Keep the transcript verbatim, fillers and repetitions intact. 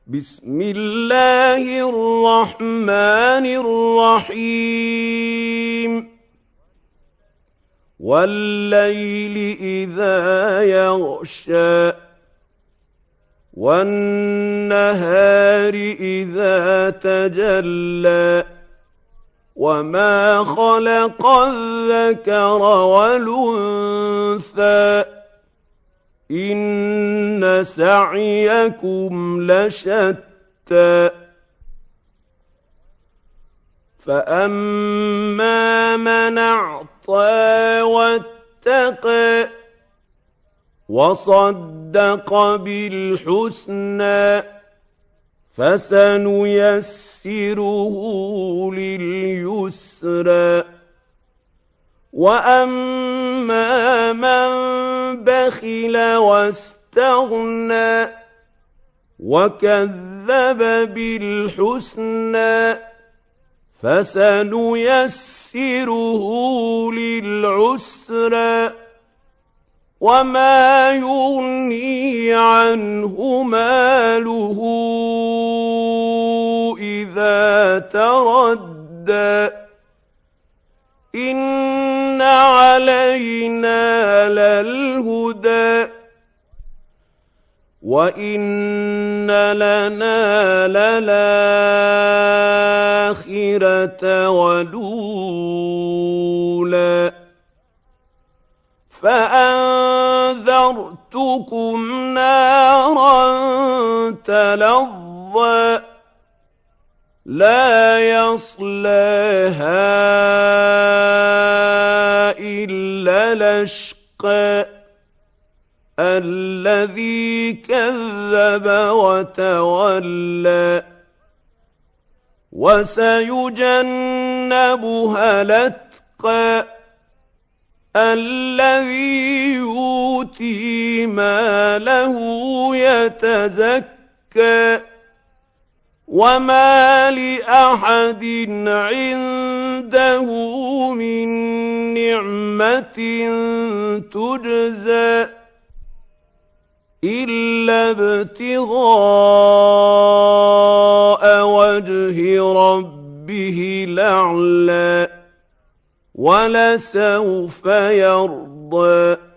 بسم الله الرحمن الرحيم والليل إذا يغشى والنهار إذا تجلى وما خلق الذكر والأنثى إن سعيكم لشتى فأما من أعطى واتقى وصدق بالحسنى فسنيسره لليسرى وأما من بخل واستغنى وكذب بالحسنى فسنيسره للعسرى وما يغني عنه ماله إذا تردى إن علينا للهدى وإن لنا للآخرة والأولى فأنذرتكم نارا تلظى لا يصلاها إلا الأشقى الذي كذب وتولى وسيجنبها الأتقى الذي يؤتي ماله يتزكى وما لأحد عنده من نعمة تجزى إلا ابتغاء وجه ربه الأعلى ولسوف يرضى.